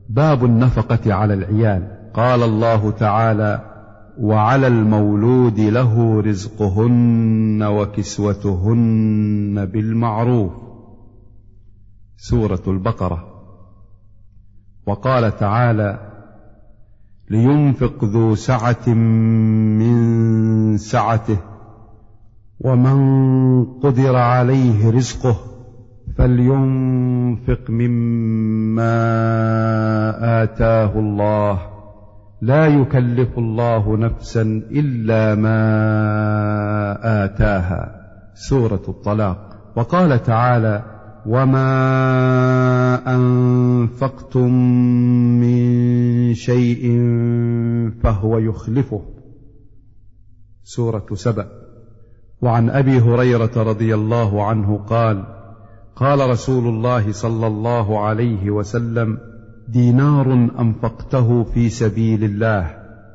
باب النفقة على العيال. قال الله تعالى: وعلى المولود له رزقهن وكسوتهن بالمعروف. سورة البقرة. وقال تعالى: لينفق ذو سعة من سعته ومن قدر عليه رزقه فلينفق مما آتاه الله لا يكلف الله نفسا إلا ما آتاها. سورة الطلاق. وقال تعالى: وما أنفقتم من شيء فهو يخلفه. سورة سبأ. وعن أبي هريرة رضي الله عنه قال: قال رسول الله صلى الله عليه وسلم: دينار أنفقته في سبيل الله،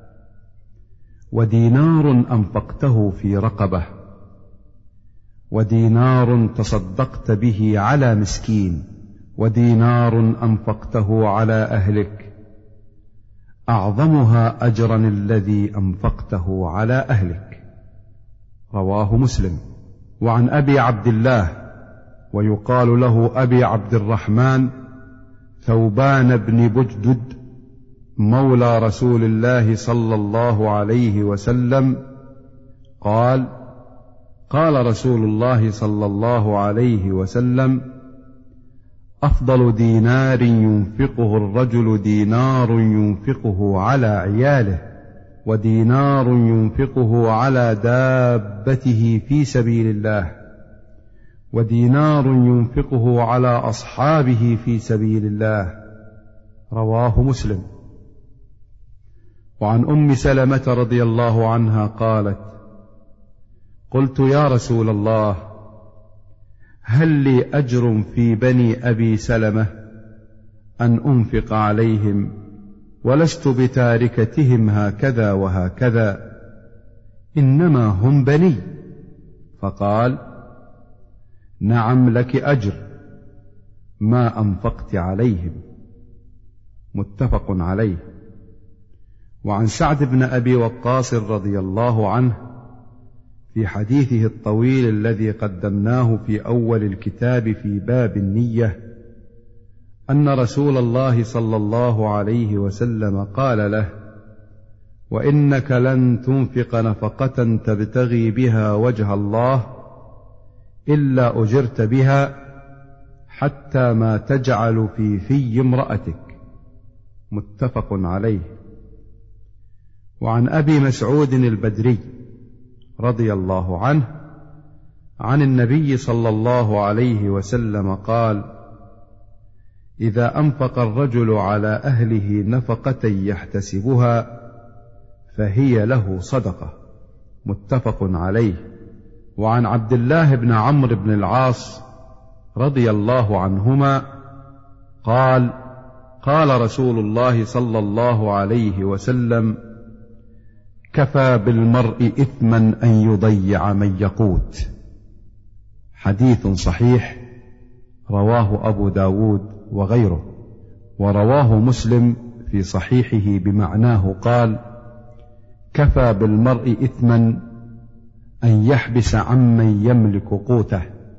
ودينار أنفقته في رقبة، ودينار تصدقت به على مسكين، ودينار أنفقته على أهلك، أعظمها أجرا الذي أنفقته على أهلك. رواه مسلم. وعن أبي عبد الله ويقال له أبي عبد الرحمن ثوبان بن بجدد مولى رسول الله صلى الله عليه وسلم قال: قال رسول الله صلى الله عليه وسلم: أفضل دينار ينفقه الرجل دينار ينفقه على عياله، ودينار ينفقه على دابته في سبيل الله، ودينار ينفقه على أصحابه في سبيل الله. رواه مسلم. وعن أم سلمة رضي الله عنها قالت: قلت يا رسول الله، هل لي أجر في بني أبي سلمة أن أنفق عليهم، ولست بتاركتهم هكذا وهكذا، إنما هم بني؟ فقال: نعم لك أجر ما أنفقت عليهم. متفق عليه. وعن سعد بن أبي وقاص رضي الله عنه في حديثه الطويل الذي قدمناه في أول الكتاب في باب النية أن رسول الله صلى الله عليه وسلم قال له: وإنك لن تنفق نفقة تبتغي بها وجه الله إلا أجرت بها حتى ما تجعل في امرأتك. متفق عليه. وعن أبي مسعود البدري رضي الله عنه عن النبي صلى الله عليه وسلم قال: إذا أنفق الرجل على أهله نفقة يحتسبها فهي له صدقة. متفق عليه. وعن عبد الله بن عمرو بن العاص رضي الله عنهما قال: قال رسول الله صلى الله عليه وسلم: كفى بالمرء إثما أن يضيع من يقوت. حديث صحيح رواه أبو داود وغيره. ورواه مسلم في صحيحه بمعناه قال: كفى بالمرء إثما أن يحبس عمن يملك قوته.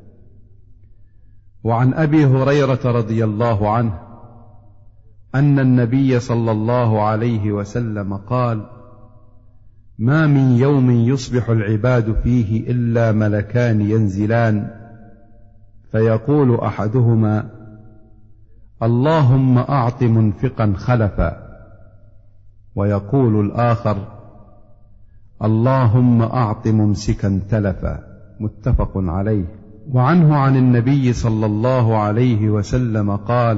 وعن أبي هريرة رضي الله عنه أن النبي صلى الله عليه وسلم قال: ما من يوم يصبح العباد فيه إلا ملكان ينزلان فيقول أحدهما: اللهم أعط منفقا خلفا، ويقول الآخر: اللهم أعط ممسكا تلفا. متفق عليه. وعنه عن النبي صلى الله عليه وسلم قال: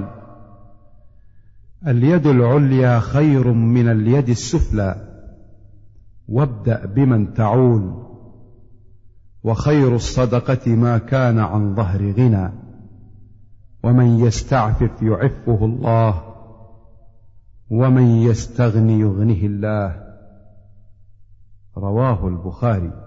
اليد العليا خير من اليد السفلى، وابدأ بمن تعول، وخير الصدقة ما كان عن ظهر غنى، ومن يستعفف يعفه الله، ومن يستغني يغنه الله. رواه البخاري.